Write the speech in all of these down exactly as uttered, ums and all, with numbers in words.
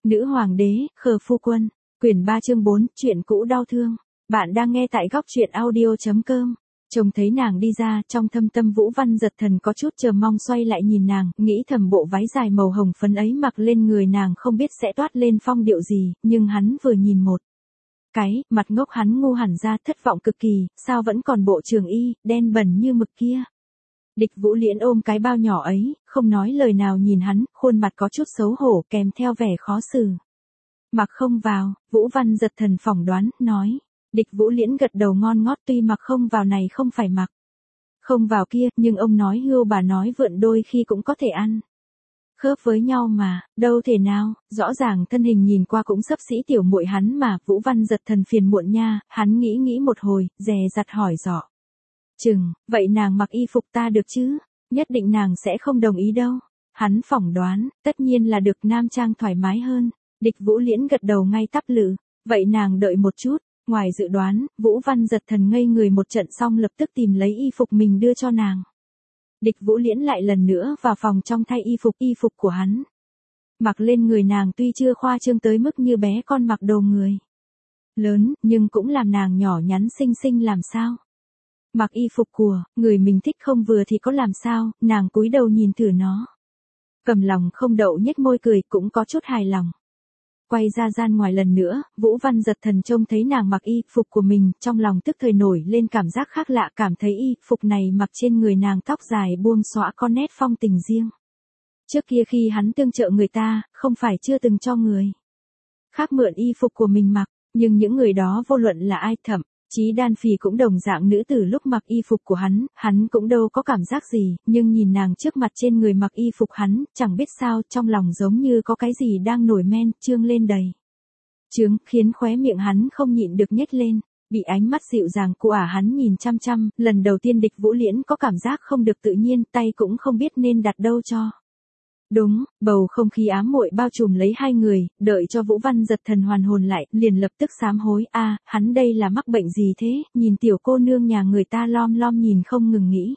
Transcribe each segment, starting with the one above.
Nữ hoàng đế, khờ phu quân. Quyển ba chương bốn, chuyện cũ đau thương. Bạn đang nghe tại góc truyện audio chấm com. Trông thấy nàng đi ra, trong thâm tâm Vũ Văn giật thần có chút chờ mong xoay lại nhìn nàng, nghĩ thầm bộ váy dài màu hồng phấn ấy mặc lên người nàng không biết sẽ toát lên phong điệu gì, nhưng hắn vừa nhìn một cái, mặt ngốc hắn ngu hẳn ra, thất vọng cực kỳ, sao vẫn còn bộ trường y, đen bẩn như mực kia. Địch Vũ Liễn ôm cái bao nhỏ ấy, không nói lời nào nhìn hắn, khuôn mặt có chút xấu hổ kèm theo vẻ khó xử. Mặc không vào, Vũ Văn giật thần phỏng đoán, nói. Địch Vũ Liễn gật đầu ngon ngót, tuy mặc không vào này không phải mặc không vào kia, nhưng ông nói hươu bà nói vượn đôi khi cũng có thể ăn khớp với nhau mà, đâu thể nào, rõ ràng thân hình nhìn qua cũng xấp xỉ tiểu muội hắn mà. Vũ Văn giật thần phiền muộn nha, hắn nghĩ nghĩ một hồi, dè dặt hỏi dọ. Chừng, vậy nàng mặc y phục ta được chứ? Nhất định nàng sẽ không đồng ý đâu. Hắn phỏng đoán, tất nhiên là được, nam trang thoải mái hơn. Địch Vũ Liễn gật đầu ngay tắp lự, vậy nàng đợi một chút. Ngoài dự đoán, Vũ Văn giật thần ngây người một trận xong lập tức tìm lấy y phục mình đưa cho nàng. Địch Vũ Liễn lại lần nữa vào phòng trong thay y phục, y phục của hắn mặc lên người nàng tuy chưa khoa trương tới mức như bé con mặc đồ người lớn, nhưng cũng làm nàng nhỏ nhắn xinh xinh làm sao. Mặc y phục của người mình thích không vừa thì có làm sao, nàng cúi đầu nhìn thử nó. Cầm lòng không đậu nhếch môi cười, cũng có chút hài lòng. Quay ra gian ngoài lần nữa, Vũ Văn giật thần trông thấy nàng mặc y phục của mình, trong lòng tức thời nổi lên cảm giác khác lạ, cảm thấy y phục này mặc trên người nàng tóc dài buông xõa có nét phong tình riêng. Trước kia khi hắn tương trợ người ta, không phải chưa từng cho người khác mượn y phục của mình mặc, nhưng những người đó vô luận là ai, thậm chí Đan Phỉ cũng đồng dạng nữ tử lúc mặc y phục của hắn, hắn cũng đâu có cảm giác gì, nhưng nhìn nàng trước mặt trên người mặc y phục hắn, chẳng biết sao, trong lòng giống như có cái gì đang nổi men, trương lên đầy. Trướng, khiến khóe miệng hắn không nhịn được nhếch lên, bị ánh mắt dịu dàng của ả hắn nhìn chăm chăm, lần đầu tiên Địch Vũ Liễn có cảm giác không được tự nhiên, tay cũng không biết nên đặt đâu cho. Đúng, bầu không khí ám muội bao trùm lấy hai người, đợi cho Vũ Văn giật thần hoàn hồn lại, liền lập tức sám hối, a, à, hắn đây là mắc bệnh gì thế, nhìn tiểu cô nương nhà người ta lom lom nhìn không ngừng nghĩ.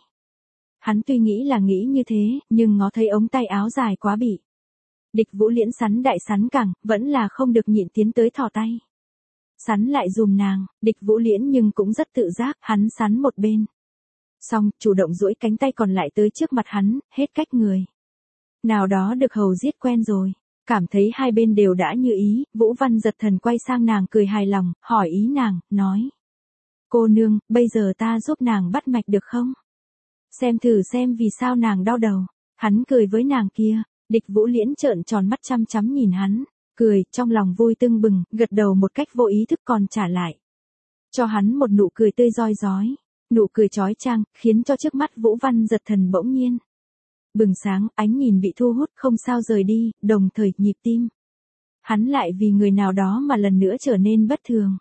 Hắn tuy nghĩ là nghĩ như thế, nhưng ngó thấy ống tay áo dài quá bị Địch Vũ Liễn sắn đại sắn cẳng, vẫn là không được nhịn tiến tới thò tay sắn lại dùm nàng. Địch Vũ Liễn nhưng cũng rất tự giác, hắn sắn một bên xong, chủ động duỗi cánh tay còn lại tới trước mặt hắn, hết cách người nào đó được hầu giết quen rồi. Cảm thấy hai bên đều đã như ý, Vũ Văn giật thần quay sang nàng cười hài lòng, hỏi ý nàng, nói. Cô nương, bây giờ ta giúp nàng bắt mạch được không? Xem thử xem vì sao nàng đau đầu. Hắn cười với nàng kia. Địch Vũ Liễn trợn tròn mắt chăm chăm nhìn hắn, cười, trong lòng vui tưng bừng, gật đầu một cách vô ý thức còn trả lại cho hắn một nụ cười tươi rói rói. Nụ cười chói chang, khiến cho trước mắt Vũ Văn giật thần bỗng nhiên bừng sáng, ánh nhìn bị thu hút, không sao rời đi, đồng thời nhịp tim hắn lại vì người nào đó mà lần nữa trở nên bất thường.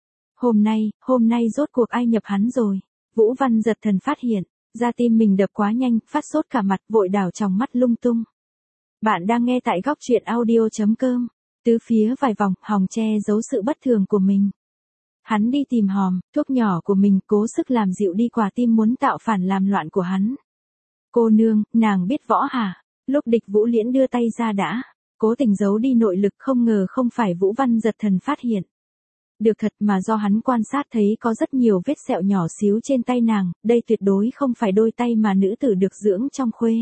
Hôm nay, hôm nay rốt cuộc ai nhập hắn rồi? Vũ Văn giật thần phát hiện ra tim mình đập quá nhanh, phát sốt cả mặt, vội đảo tròng mắt lung tung. Bạn đang nghe tại góc truyện audio chấm com. Tứ phía vài vòng, hòng che giấu sự bất thường của mình. Hắn đi tìm hòm thuốc nhỏ của mình, cố sức làm dịu đi quả tim muốn tạo phản làm loạn của hắn. Cô nương, nàng biết võ hả? Lúc Địch Vũ Liễn đưa tay ra đã cố tình giấu đi nội lực, không ngờ không phải Vũ Văn giật thần phát hiện được thật, mà do hắn quan sát thấy có rất nhiều vết sẹo nhỏ xíu trên tay nàng, đây tuyệt đối không phải đôi tay mà nữ tử được dưỡng trong khuê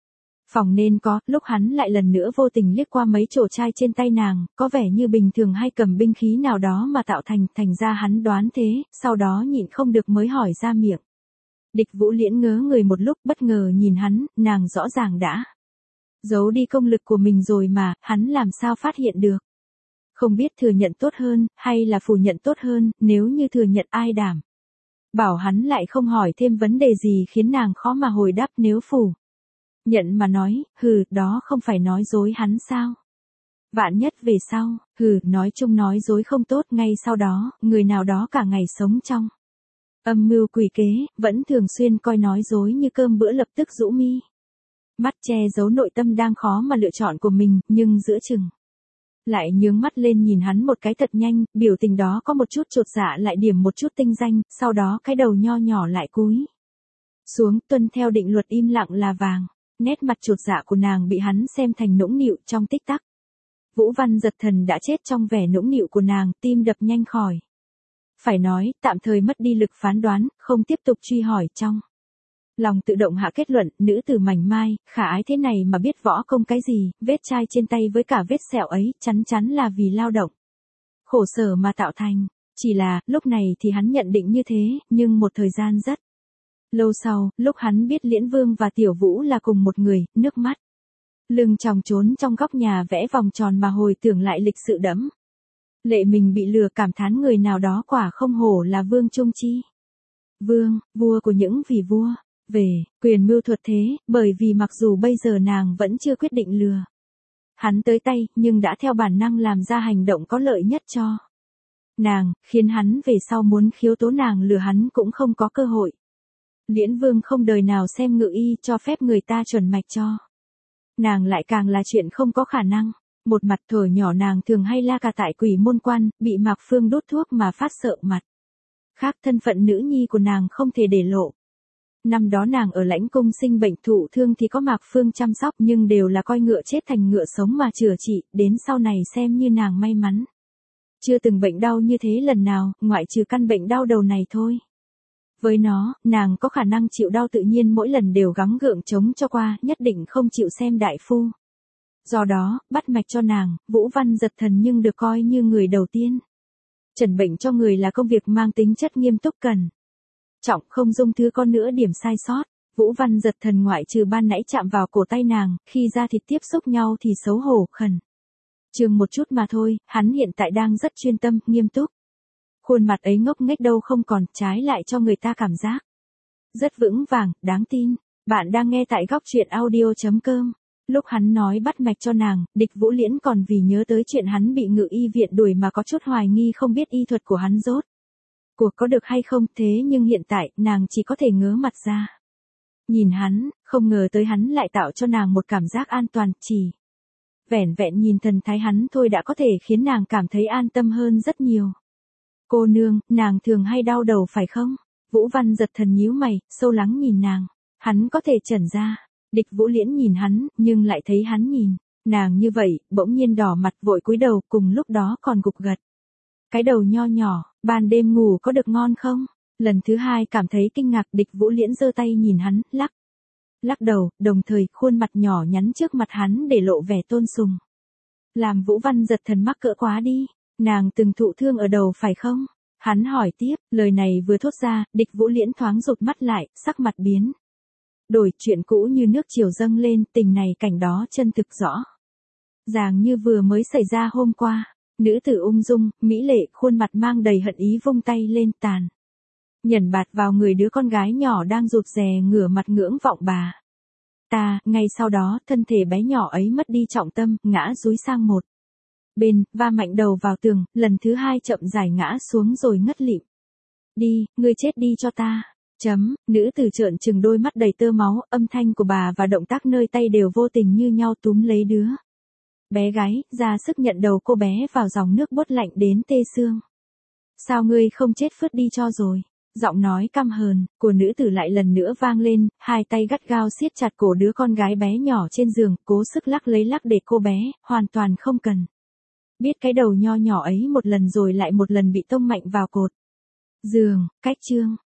phòng nên có. Lúc hắn lại lần nữa vô tình liếc qua mấy chỗ chai trên tay nàng, có vẻ như bình thường hay cầm binh khí nào đó mà tạo thành, thành ra hắn đoán thế, sau đó nhịn không được mới hỏi ra miệng. Địch Vũ Liễn ngớ người một lúc, bất ngờ nhìn hắn, nàng rõ ràng đã giấu đi công lực của mình rồi mà, hắn làm sao phát hiện được? Không biết thừa nhận tốt hơn, hay là phủ nhận tốt hơn, nếu như thừa nhận ai đảm bảo hắn lại không hỏi thêm vấn đề gì khiến nàng khó mà hồi đáp, nếu phủ nhận mà nói, hừ, đó không phải nói dối hắn sao? Vạn nhất về sau, hừ, nói chung nói dối không tốt, ngay sau đó, người nào đó cả ngày sống trong âm mưu quỷ kế, vẫn thường xuyên coi nói dối như cơm bữa, lập tức rũ mi mắt che giấu nội tâm đang khó mà lựa chọn của mình, nhưng giữa chừng lại nhướng mắt lên nhìn hắn một cái thật nhanh, biểu tình đó có một chút chột dạ lại điểm một chút tinh danh, sau đó cái đầu nho nhỏ lại cúi xuống, tuân theo định luật im lặng là vàng. Nét mặt chột dạ của nàng bị hắn xem thành nũng nịu, trong tích tắc Vũ Văn Giật Thần đã chết trong vẻ nũng nịu của nàng, tim đập nhanh khỏi. Phải nói, tạm thời mất đi lực phán đoán, không tiếp tục truy hỏi trong. Lòng tự động hạ kết luận, nữ tử mảnh mai, khả ái thế này mà biết võ công cái gì, vết chai trên tay với cả vết sẹo ấy, chắn chắn là vì lao động. Khổ sở mà tạo thành. Chỉ là, lúc này thì hắn nhận định như thế, nhưng một thời gian rất lâu sau, lúc hắn biết Liễn Vương và Tiểu Vũ là cùng một người, nước mắt lưng tròng trốn trong góc nhà vẽ vòng tròn mà hồi tưởng lại lịch sự đẫm. Lệ mình bị lừa, cảm thán người nào đó quả không hổ là Vương Trung Chi. Vương, vua của những vì vua, về, quyền mưu thuật thế, bởi vì mặc dù bây giờ nàng vẫn chưa quyết định lừa hắn tới tay, nhưng đã theo bản năng làm ra hành động có lợi nhất cho nàng, khiến hắn về sau muốn khiếu tố nàng lừa hắn cũng không có cơ hội. Liễn Vương không đời nào xem ngự y cho phép người ta chuẩn mạch cho nàng, lại càng là chuyện không có khả năng. Một mặt thuở nhỏ nàng thường hay la cà tại Quỷ Môn Quan, bị Mạc Phương đốt thuốc mà phát sợ mặt. Khác thân phận nữ nhi của nàng không thể để lộ. Năm đó nàng ở Lãnh Cung sinh bệnh thụ thương thì có Mạc Phương chăm sóc, nhưng đều là coi ngựa chết thành ngựa sống mà chữa trị, đến sau này xem như nàng may mắn. Chưa từng bệnh đau như thế lần nào, ngoại trừ căn bệnh đau đầu này thôi. Với nó, nàng có khả năng chịu đau tự nhiên mỗi lần đều gắng gượng chống cho qua, nhất định không chịu xem đại phu. Do đó, bắt mạch cho nàng, Vũ Văn Giật Thần nhưng được coi như người đầu tiên. Chẩn bệnh cho người là công việc mang tính chất nghiêm túc cần trọng, không dung thứ con nữa điểm sai sót. Vũ Văn Giật Thần ngoại trừ ban nãy chạm vào cổ tay nàng, khi da thịt tiếp xúc nhau thì xấu hổ khẩn trương một chút mà thôi, hắn hiện tại đang rất chuyên tâm, nghiêm túc. Khuôn mặt ấy ngốc nghếch đâu không còn, trái lại cho người ta cảm giác rất vững vàng, đáng tin. Bạn đang nghe tại góc truyện audio chấm com. Lúc hắn nói bắt mạch cho nàng, Địch Vũ Liễn còn vì nhớ tới chuyện hắn bị ngự y viện đuổi mà có chút hoài nghi không biết y thuật của hắn rốt cuộc có được hay không, thế nhưng hiện tại, nàng chỉ có thể ngớ mặt ra. Nhìn hắn, không ngờ tới hắn lại tạo cho nàng một cảm giác an toàn, chỉ vẻn vẹn nhìn thần thái hắn thôi đã có thể khiến nàng cảm thấy an tâm hơn rất nhiều. Cô nương, nàng thường hay đau đầu phải không? Vũ Văn Giật Thần nhíu mày, sâu lắng nhìn nàng. Hắn có thể chẩn ra. Địch Vũ Liễn nhìn hắn, nhưng lại thấy hắn nhìn nàng như vậy, bỗng nhiên đỏ mặt vội cúi đầu, cùng lúc đó còn gục gật cái đầu nho nhỏ. Ban đêm ngủ có được ngon không? Lần thứ hai cảm thấy kinh ngạc, Địch Vũ Liễn giơ tay nhìn hắn, lắc lắc đầu, đồng thời khuôn mặt nhỏ nhắn trước mặt hắn để lộ vẻ tôn sùng. Làm Vũ Văn Giật Thần mắc cỡ quá đi. Nàng từng thụ thương ở đầu phải không? Hắn hỏi tiếp, lời này vừa thốt ra, Địch Vũ Liễn thoáng rụt mắt lại, sắc mặt biến đổi, chuyện cũ như nước chiều dâng lên, tình này cảnh đó chân thực rõ ràng như vừa mới xảy ra hôm qua. Nữ tử ung dung, mỹ lệ, khuôn mặt mang đầy hận ý vung tay lên, tàn nhẫn bạt vào người đứa con gái nhỏ đang rụt rè ngửa mặt ngưỡng vọng bà ta. Ngay sau đó, thân thể bé nhỏ ấy mất đi trọng tâm, ngã dúi sang một bên, va mạnh đầu vào tường, lần thứ hai chậm rãi ngã xuống rồi ngất lịm. Đi, ngươi chết đi cho ta. Chấm, nữ tử trợn trừng đôi mắt đầy tơ máu, âm thanh của bà và động tác nơi tay đều vô tình như nhau túm lấy đứa bé gái, ra sức nhận đầu cô bé vào dòng nước bốt lạnh đến tê xương. Sao ngươi không chết phứt đi cho rồi? Giọng nói căm hờn của nữ tử lại lần nữa vang lên, hai tay gắt gao siết chặt cổ đứa con gái bé nhỏ trên giường, cố sức lắc lấy lắc để cô bé, hoàn toàn không cần biết cái đầu nho nhỏ ấy một lần rồi lại một lần bị tông mạnh vào cột giường. Cách chương